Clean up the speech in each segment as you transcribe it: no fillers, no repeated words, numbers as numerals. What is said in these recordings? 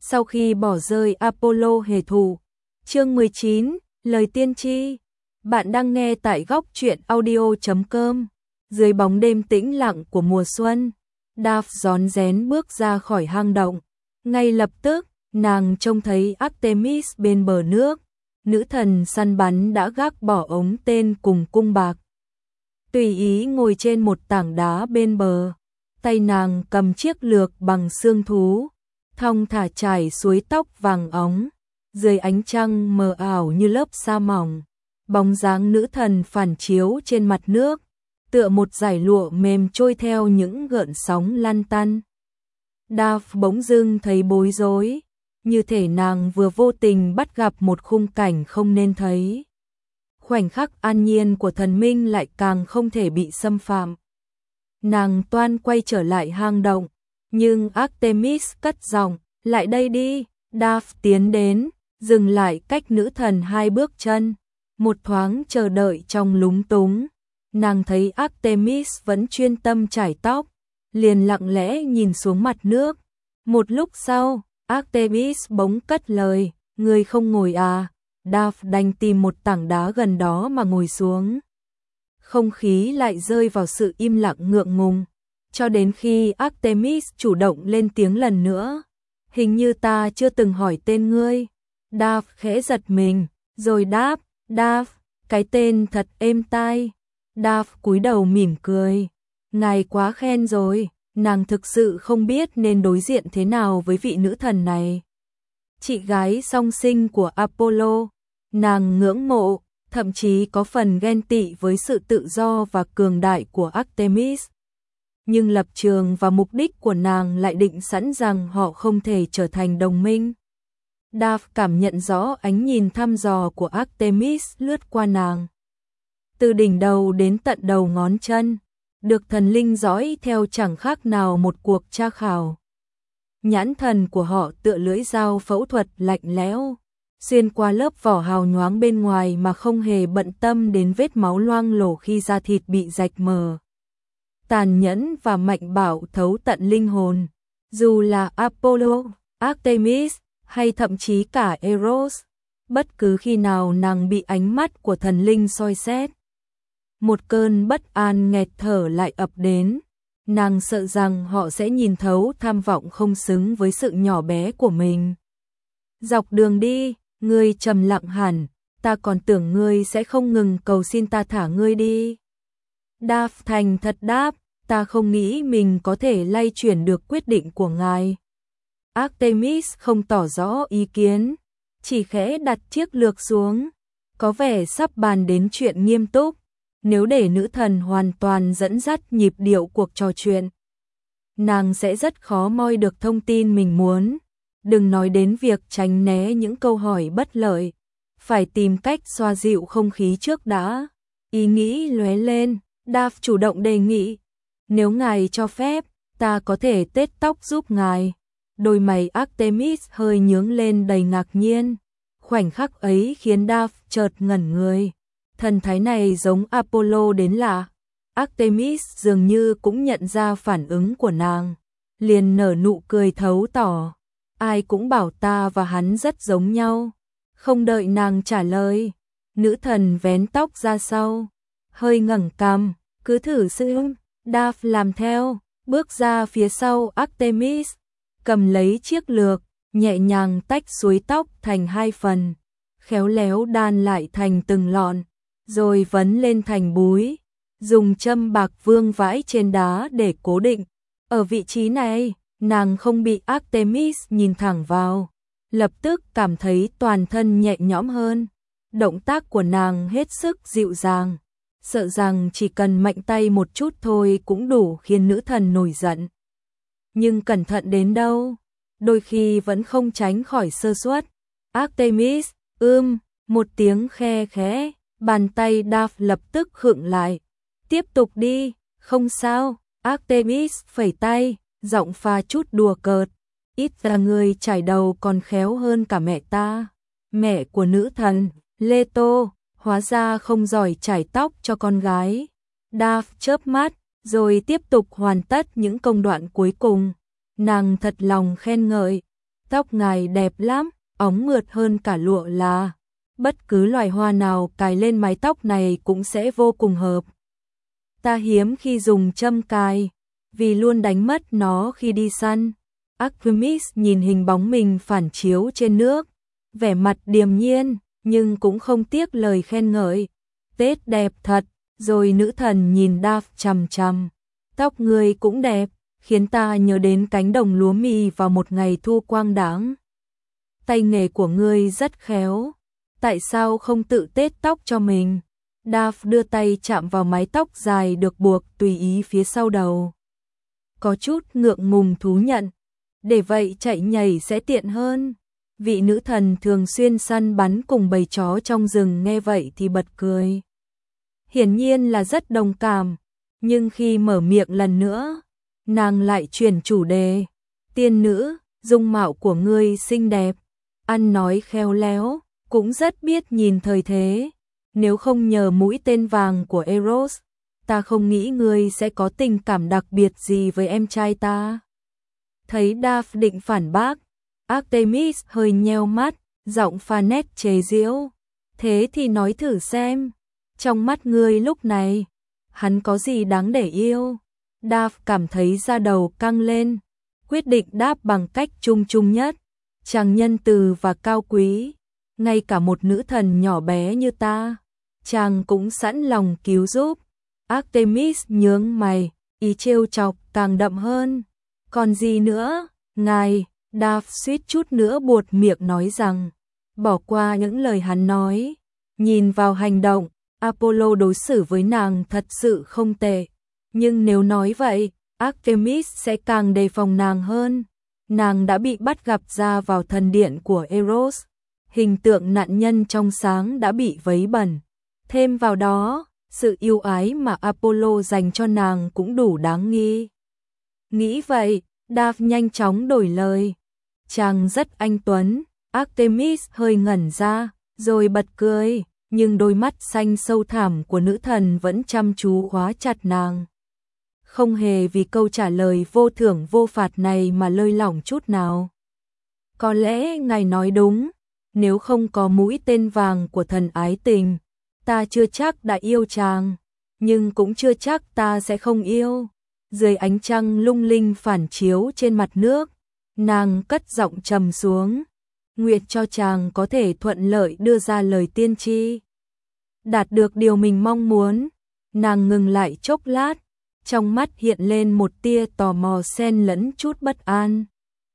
sau khi bỏ rơi Apollo hề thù. Chương 19, lời tiên tri. Bạn đang nghe tại góc truyện audio.com. Dưới bóng đêm tĩnh lặng của mùa xuân, Daphne rón rén bước ra khỏi hang động. Ngay lập tức, nàng trông thấy Artemis bên bờ nước. Nữ thần săn bắn đã gác bỏ ống tên cùng cung bạc, tùy ý ngồi trên một tảng đá bên bờ. Tay nàng cầm chiếc lược bằng xương thú, thong thả trải suối tóc vàng óng. Dưới ánh trăng mờ ảo như lớp sa mỏng, bóng dáng nữ thần phản chiếu trên mặt nước, tựa một dải lụa mềm trôi theo những gợn sóng lăn tăn. Daphne bỗng dưng thấy bối rối, như thể nàng vừa vô tình bắt gặp một khung cảnh không nên thấy. Khoảnh khắc an nhiên của thần minh lại càng không thể bị xâm phạm. Nàng toan quay trở lại hang động, nhưng Artemis cất giọng, lại đây đi. Daphne tiến đến, dừng lại cách nữ thần 2 bước chân, một thoáng chờ đợi trong lúng túng. Nàng thấy Artemis vẫn chuyên tâm chải tóc, liền lặng lẽ nhìn xuống mặt nước. Một lúc sau, Artemis bỗng cất lời, người không ngồi à? Daphne đành tìm một tảng đá gần đó mà ngồi xuống. Không khí lại rơi vào sự im lặng ngượng ngùng, cho đến khi Artemis chủ động lên tiếng lần nữa. Hình như ta chưa từng hỏi tên ngươi. Daphne khẽ giật mình, rồi đáp, Daphne, cái tên thật êm tai. Daphne cúi đầu mỉm cười, ngài quá khen rồi. Nàng thực sự không biết nên đối diện thế nào với vị nữ thần này. Chị gái song sinh của Apollo, nàng ngưỡng mộ, thậm chí có phần ghen tị với sự tự do và cường đại của Artemis. Nhưng lập trường và mục đích của nàng lại định sẵn rằng họ không thể trở thành đồng minh. Daphne cảm nhận rõ ánh nhìn thăm dò của Artemis lướt qua nàng, từ đỉnh đầu đến tận đầu ngón chân, được thần linh dõi theo chẳng khác nào một cuộc tra khảo. Nhãn thần của họ tựa lưỡi dao phẫu thuật lạnh lẽo, xuyên qua lớp vỏ hào nhoáng bên ngoài mà không hề bận tâm đến vết máu loang lổ khi da thịt bị rạch mờ. Tàn nhẫn và mạnh bạo thấu tận linh hồn. Dù là Apollo, Artemis hay thậm chí cả Eros, bất cứ khi nào nàng bị ánh mắt của thần linh soi xét, một cơn bất an nghẹt thở lại ập đến. Nàng sợ rằng họ sẽ nhìn thấu tham vọng không xứng với sự nhỏ bé của mình. Dọc đường đi, ngươi trầm lặng hẳn, ta còn tưởng ngươi sẽ không ngừng cầu xin ta thả ngươi đi. Daphne thành thật đáp, ta không nghĩ mình có thể lay chuyển được quyết định của ngài. Artemis không tỏ rõ ý kiến, chỉ khẽ đặt chiếc lược xuống, có vẻ sắp bàn đến chuyện nghiêm túc. Nếu để nữ thần hoàn toàn dẫn dắt nhịp điệu cuộc trò chuyện, nàng sẽ rất khó moi được thông tin mình muốn. Đừng nói đến việc tránh né những câu hỏi bất lợi, phải tìm cách xoa dịu không khí trước đã. Ý nghĩ lóe lên, Daphne chủ động đề nghị, nếu ngài cho phép, ta có thể tết tóc giúp ngài. Đôi mày Artemis hơi nhướng lên đầy ngạc nhiên. Khoảnh khắc ấy khiến Daphne chợt ngẩn người. Thần thái này giống Apollo đến lạ. Artemis dường như cũng nhận ra phản ứng của nàng, liền nở nụ cười thấu tỏ. Ai cũng bảo ta và hắn rất giống nhau. Không đợi nàng trả lời, nữ thần vén tóc ra sau, hơi ngẩng cằm, cứ thử xem. Daphne làm theo, bước ra phía sau Artemis, cầm lấy chiếc lược, nhẹ nhàng tách suối tóc thành 2 phần, khéo léo đan lại thành từng lọn, rồi vấn lên thành búi, dùng châm bạc vương vãi trên đá để cố định. Ở vị trí này, nàng không bị Artemis nhìn thẳng vào, lập tức cảm thấy toàn thân nhẹ nhõm hơn. Động tác của nàng hết sức dịu dàng, sợ rằng chỉ cần mạnh tay một chút thôi cũng đủ khiến nữ thần nổi giận. Nhưng cẩn thận đến đâu, đôi khi vẫn không tránh khỏi sơ suất. Artemis, một tiếng khe khẽ, bàn tay Daphne lập tức khựng lại. Tiếp tục đi, không sao. Artemis phẩy tay, giọng pha chút đùa cợt. Ít ra người chải đầu còn khéo hơn cả mẹ ta. Mẹ của nữ thần, Leto, hóa ra không giỏi chải tóc cho con gái. Daphne chớp mắt, rồi tiếp tục hoàn tất những công đoạn cuối cùng. Nàng thật lòng khen ngợi. Tóc ngài đẹp lắm, óng mượt hơn cả lụa là. Bất cứ loài hoa nào cài lên mái tóc này cũng sẽ vô cùng hợp. Ta hiếm khi dùng châm cài, vì luôn đánh mất nó khi đi săn. Artemis nhìn hình bóng mình phản chiếu trên nước, vẻ mặt điềm nhiên, nhưng cũng không tiếc lời khen ngợi. Tết đẹp thật, rồi nữ thần nhìn Daphne chằm chằm. Tóc ngươi cũng đẹp, khiến ta nhớ đến cánh đồng lúa mì vào một ngày thu quang đãng. Tay nghề của ngươi rất khéo, tại sao không tự tết tóc cho mình? Daphne đưa tay chạm vào mái tóc dài được buộc tùy ý phía sau đầu. Có chút ngượng ngùng thú nhận, để vậy chạy nhảy sẽ tiện hơn. Vị nữ thần thường xuyên săn bắn cùng bầy chó trong rừng nghe vậy thì bật cười. Hiển nhiên là rất đồng cảm, nhưng khi mở miệng lần nữa, nàng lại chuyển chủ đề. Tiên nữ, dung mạo của ngươi xinh đẹp, ăn nói khéo léo, cũng rất biết nhìn thời thế. Nếu không nhờ mũi tên vàng của Eros, ta không nghĩ ngươi sẽ có tình cảm đặc biệt gì với em trai ta. Thấy Daphne định phản bác, Artemis hơi nheo mắt, giọng pha nét chế giễu. Thế thì nói thử xem, trong mắt ngươi lúc này, hắn có gì đáng để yêu? Daphne cảm thấy da đầu căng lên, quyết định đáp bằng cách chung chung nhất. Chàng nhân từ và cao quý, ngay cả một nữ thần nhỏ bé như ta, chàng cũng sẵn lòng cứu giúp. Artemis nhướng mày, ý trêu chọc càng đậm hơn. Còn gì nữa, ngài? Daphne suýt chút nữa buột miệng nói rằng, bỏ qua những lời hắn nói. Nhìn vào hành động, Apollo đối xử với nàng thật sự không tệ. Nhưng nếu nói vậy, Artemis sẽ càng đề phòng nàng hơn. Nàng đã bị bắt gặp ra vào thần điện của Eros. Hình tượng nạn nhân trong sáng đã bị vấy bẩn. Thêm vào đó, sự yêu ái mà Apollo dành cho nàng cũng đủ đáng nghi. Nghĩ vậy, Daphne nhanh chóng đổi lời. Chàng rất anh tuấn. Artemis hơi ngẩn ra, rồi bật cười, nhưng đôi mắt xanh sâu thẳm của nữ thần vẫn chăm chú khóa chặt nàng. Không hề vì câu trả lời vô thưởng vô phạt này mà lơi lỏng chút nào. Có lẽ ngài nói đúng, nếu không có mũi tên vàng của thần ái tình, ta chưa chắc đã yêu chàng, nhưng cũng chưa chắc ta sẽ không yêu. Dưới ánh trăng lung linh phản chiếu trên mặt nước, nàng cất giọng trầm xuống, nguyện cho chàng có thể thuận lợi đưa ra lời tiên tri, đạt được điều mình mong muốn. Nàng ngừng lại chốc lát, trong mắt hiện lên một tia tò mò xen lẫn chút bất an,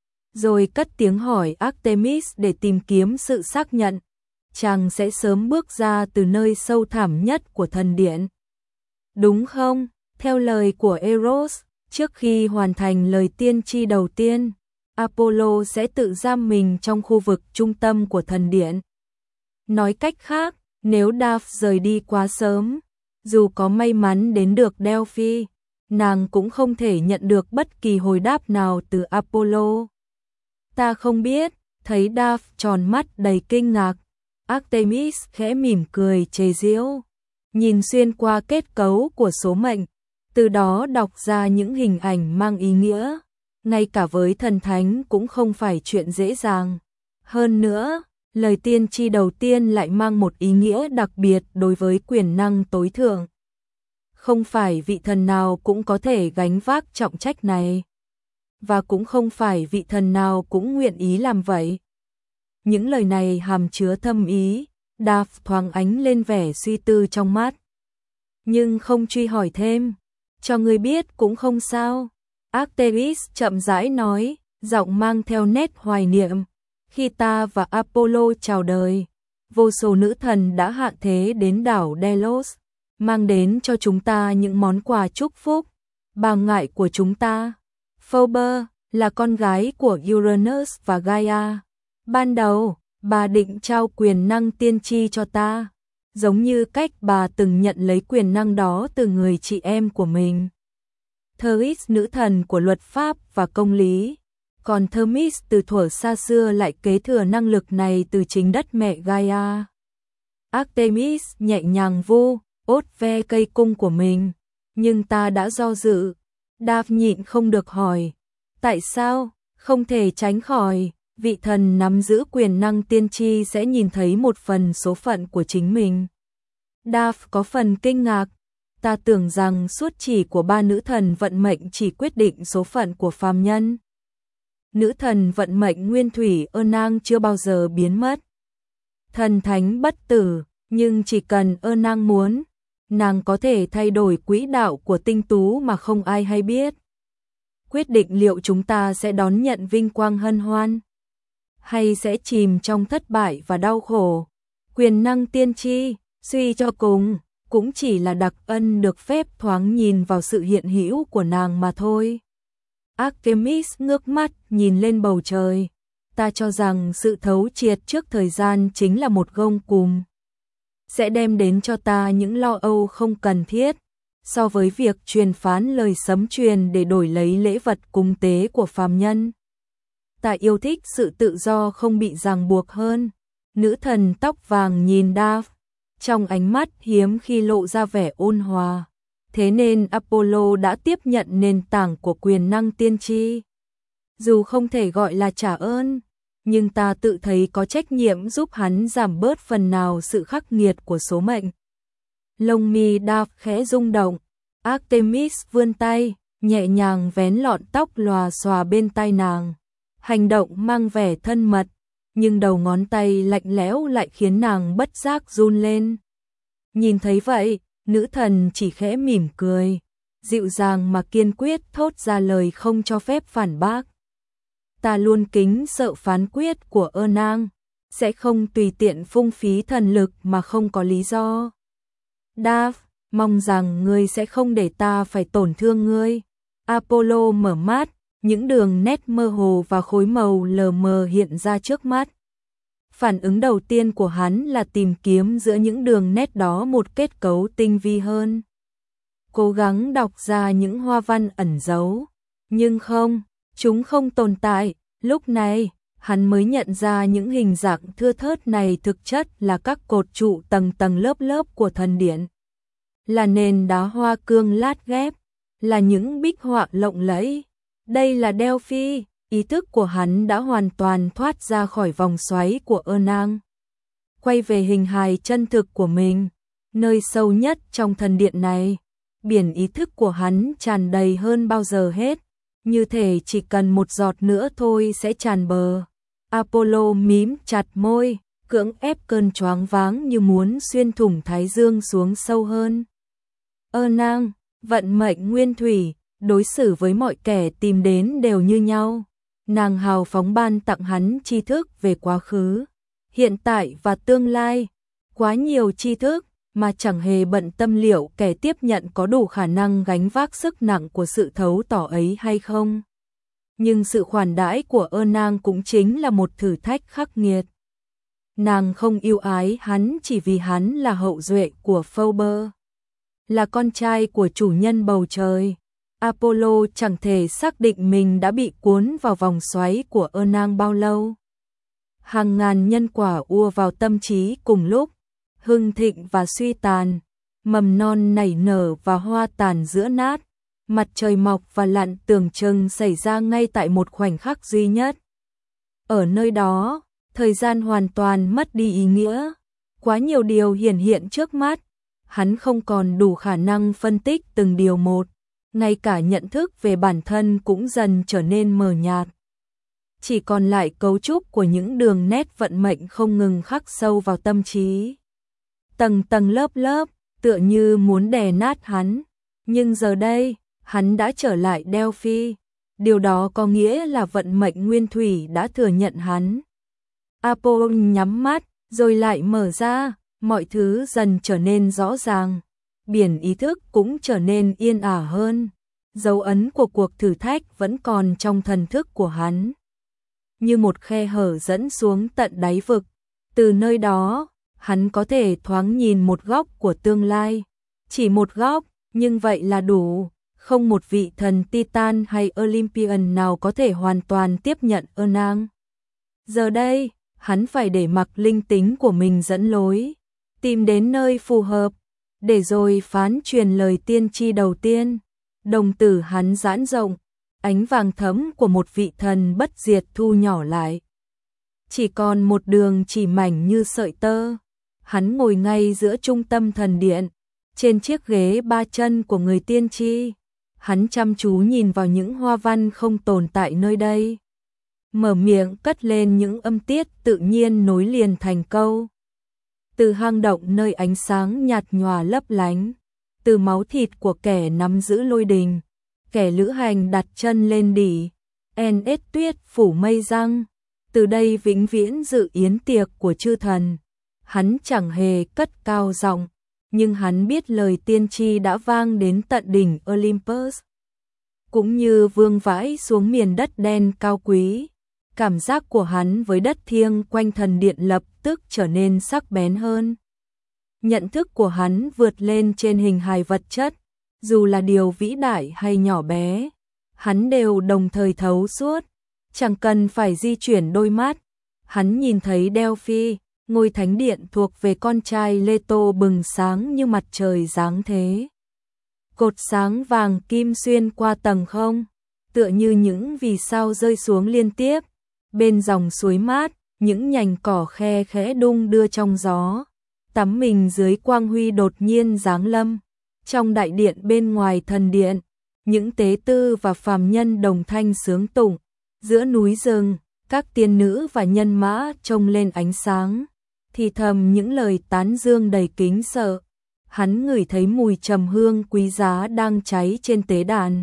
rồi cất tiếng hỏi Artemis để tìm kiếm sự xác nhận. Chàng sẽ sớm bước ra từ nơi sâu thẳm nhất của thần điện, đúng không? Theo lời của Eros, trước khi hoàn thành lời tiên tri đầu tiên, Apollo sẽ tự giam mình trong khu vực trung tâm của thần điện. Nói cách khác, nếu Daphne rời đi quá sớm, dù có may mắn đến được Delphi, nàng cũng không thể nhận được bất kỳ hồi đáp nào từ Apollo. Ta không biết. Thấy Daphne tròn mắt đầy kinh ngạc, Artemis khẽ mỉm cười chế giễu, nhìn xuyên qua kết cấu của số mệnh, từ đó đọc ra những hình ảnh mang ý nghĩa, ngay cả với thần thánh cũng không phải chuyện dễ dàng. Hơn nữa, lời tiên tri đầu tiên lại mang một ý nghĩa đặc biệt đối với quyền năng tối thượng. Không phải vị thần nào cũng có thể gánh vác trọng trách này, và cũng không phải vị thần nào cũng nguyện ý làm vậy. Những lời này hàm chứa thâm ý, Daphne thoáng ánh lên vẻ suy tư trong mắt, nhưng không truy hỏi thêm. Cho ngươi biết cũng không sao, Artemis chậm rãi nói, giọng mang theo nét hoài niệm. Khi ta và Apollo chào đời, vô số nữ thần đã hạ thế đến đảo Delos, mang đến cho chúng ta những món quà chúc phúc. Bà ngại của chúng ta, Phoebe, là con gái của Uranus và Gaia. Ban đầu, bà định trao quyền năng tiên tri cho ta, giống như cách bà từng nhận lấy quyền năng đó từ người chị em của mình, Thetis, nữ thần của luật pháp và công lý. Còn Themis từ thuở xa xưa lại kế thừa năng lực này từ chính đất mẹ Gaia. Artemis nhẹ nhàng vuốt ve cây cung của mình, nhưng ta đã do dự. Daphne nhịn không được hỏi, tại sao? Không thể tránh khỏi, vị thần nắm giữ quyền năng tiên tri sẽ nhìn thấy một phần số phận của chính mình. Dav có phần kinh ngạc, ta tưởng rằng suốt chỉ của ba nữ thần vận mệnh chỉ quyết định số phận của phàm nhân. Nữ thần vận mệnh nguyên thủy Ernang chưa bao giờ biến mất. Thần thánh bất tử, nhưng chỉ cần Ernang muốn, nàng có thể thay đổi quỹ đạo của tinh tú mà không ai hay biết. Quyết định liệu chúng ta sẽ đón nhận vinh quang hân hoan, hay sẽ chìm trong thất bại và đau khổ. Quyền năng tiên tri, suy cho cùng, cũng chỉ là đặc ân được phép thoáng nhìn vào sự hiện hữu của nàng mà thôi. Artemis ngước mắt nhìn lên bầu trời. Ta cho rằng sự thấu triệt trước thời gian chính là một gông cùm, sẽ đem đến cho ta những lo âu không cần thiết, so với việc truyền phán lời sấm truyền để đổi lấy lễ vật cúng tế của phàm nhân. Ta yêu thích sự tự do không bị ràng buộc hơn. Nữ thần tóc vàng nhìn Dav, trong ánh mắt hiếm khi lộ ra vẻ ôn hòa. Thế nên Apollo đã tiếp nhận nền tảng của quyền năng tiên tri. Dù không thể gọi là trả ơn, nhưng ta tự thấy có trách nhiệm giúp hắn giảm bớt phần nào sự khắc nghiệt của số mệnh. Lông mi Dav khẽ rung động, Artemis vươn tay, nhẹ nhàng vén lọn tóc lòa xòa bên tai nàng. Hành động mang vẻ thân mật, nhưng đầu ngón tay lạnh lẽo lại khiến nàng bất giác run lên. Nhìn thấy vậy, nữ thần chỉ khẽ mỉm cười, dịu dàng mà kiên quyết thốt ra lời không cho phép phản bác. Ta luôn kính sợ phán quyết của Ernang, sẽ không tùy tiện phung phí thần lực mà không có lý do. Dav, mong rằng ngươi sẽ không để ta phải tổn thương ngươi. Apollo mở mắt, những đường nét mơ hồ và khối màu lờ mờ hiện ra trước mắt. Phản ứng đầu tiên của hắn là tìm kiếm giữa những đường nét đó một kết cấu tinh vi hơn. Cố gắng đọc ra những hoa văn ẩn giấu, nhưng không, chúng không tồn tại. Lúc này, hắn mới nhận ra những hình dạng thưa thớt này thực chất là các cột trụ tầng tầng lớp lớp của thần điện. Là nền đá hoa cương lát ghép, là những bích họa lộng lẫy. Đây là Delphi, ý thức của hắn đã hoàn toàn thoát ra khỏi vòng xoáy của Ernang. Quay về hình hài chân thực của mình, nơi sâu nhất trong thần điện này, biển ý thức của hắn tràn đầy hơn bao giờ hết, như thể chỉ cần một giọt nữa thôi sẽ tràn bờ. Apollo mím chặt môi, cưỡng ép cơn choáng váng như muốn xuyên thủng thái dương xuống sâu hơn. Ernang, vận mệnh nguyên thủy, đối xử với mọi kẻ tìm đến đều như nhau. Nàng hào phóng ban tặng hắn tri thức về quá khứ, hiện tại và tương lai. Quá nhiều tri thức mà chẳng hề bận tâm liệu kẻ tiếp nhận có đủ khả năng gánh vác sức nặng của sự thấu tỏ ấy hay không. Nhưng sự khoản đãi của Ernang cũng chính là một thử thách khắc nghiệt. Nàng không yêu ái hắn chỉ vì hắn là hậu duệ của Phobos, là con trai của chủ nhân bầu trời. Apollo chẳng thể xác định mình đã bị cuốn vào vòng xoáy của Ernang bao lâu. Hàng ngàn nhân quả ùa vào tâm trí cùng lúc, hưng thịnh và suy tàn, mầm non nảy nở và hoa tàn giữa nát, mặt trời mọc và lặn tưởng chừng xảy ra ngay tại một khoảnh khắc duy nhất. Ở nơi đó, thời gian hoàn toàn mất đi ý nghĩa, quá nhiều điều hiển hiện trước mắt, hắn không còn đủ khả năng phân tích từng điều một, ngay cả nhận thức về bản thân cũng dần trở nên mờ nhạt. Chỉ còn lại cấu trúc của những đường nét vận mệnh không ngừng khắc sâu vào tâm trí. Tầng tầng lớp lớp, tựa như muốn đè nát hắn. Nhưng giờ đây, hắn đã trở lại Delphi. Điều đó có nghĩa là vận mệnh nguyên thủy đã thừa nhận hắn. Apollo nhắm mắt, rồi lại mở ra, mọi thứ dần trở nên rõ ràng. Biển ý thức cũng trở nên yên ả hơn. Dấu ấn của cuộc thử thách vẫn còn trong thần thức của hắn, như một khe hở dẫn xuống tận đáy vực. Từ nơi đó, hắn có thể thoáng nhìn một góc của tương lai. Chỉ một góc, nhưng vậy là đủ. Không một vị thần Titan hay Olympian nào có thể hoàn toàn tiếp nhận Ernang. Giờ đây, hắn phải để mặc linh tính của mình dẫn lối, tìm đến nơi phù hợp, để rồi phán truyền lời tiên tri đầu tiên. Đồng tử hắn giãn rộng, ánh vàng thẫm của một vị thần bất diệt thu nhỏ lại, chỉ còn một đường chỉ mảnh như sợi tơ. Hắn ngồi ngay giữa trung tâm thần điện, trên chiếc ghế ba chân của người tiên tri. Hắn chăm chú nhìn vào những hoa văn không tồn tại nơi đây. Mở miệng cất lên những âm tiết tự nhiên nối liền thành câu. Từ hang động nơi ánh sáng nhạt nhòa lấp lánh, từ máu thịt của kẻ nắm giữ lôi đình, kẻ lữ hành đặt chân lên đỉ, NS tuyết phủ mây răng, từ đây vĩnh viễn dự yến tiệc của chư thần. Hắn chẳng hề cất cao giọng, nhưng hắn biết lời tiên tri đã vang đến tận đỉnh Olympus, cũng như vương vãi xuống miền đất đen cao quý. Cảm giác của hắn với đất thiêng quanh thần điện lập tức trở nên sắc bén hơn. Nhận thức của hắn vượt lên trên hình hài vật chất, dù là điều vĩ đại hay nhỏ bé, hắn đều đồng thời thấu suốt, chẳng cần phải di chuyển đôi mắt. Hắn nhìn thấy Delphi, ngôi thánh điện thuộc về con trai Leto bừng sáng như mặt trời giáng thế. Cột sáng vàng kim xuyên qua tầng không, tựa như những vì sao rơi xuống liên tiếp. Bên dòng suối mát, những nhành cỏ khe khẽ đung đưa trong gió, tắm mình dưới quang huy đột nhiên giáng lâm. Trong đại điện bên ngoài thần điện, những tế tư và phàm nhân đồng thanh sướng tụng. Giữa núi rừng, các tiên nữ và nhân mã trông lên ánh sáng, thì thầm những lời tán dương đầy kính sợ. Hắn ngửi thấy mùi trầm hương quý giá đang cháy trên tế đàn,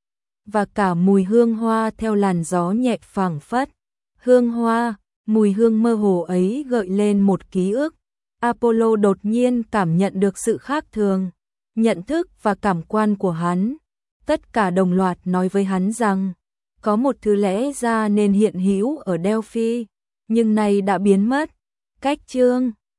và cả mùi hương hoa theo làn gió nhẹ phảng phất. Hương hoa, mùi hương mơ hồ ấy gợi lên một ký ức. Apollo đột nhiên cảm nhận được sự khác thường, nhận thức và cảm quan của hắn. Tất cả đồng loạt nói với hắn rằng, có một thứ lẽ ra nên hiện hữu ở Delphi, nhưng nay đã biến mất. Cách chương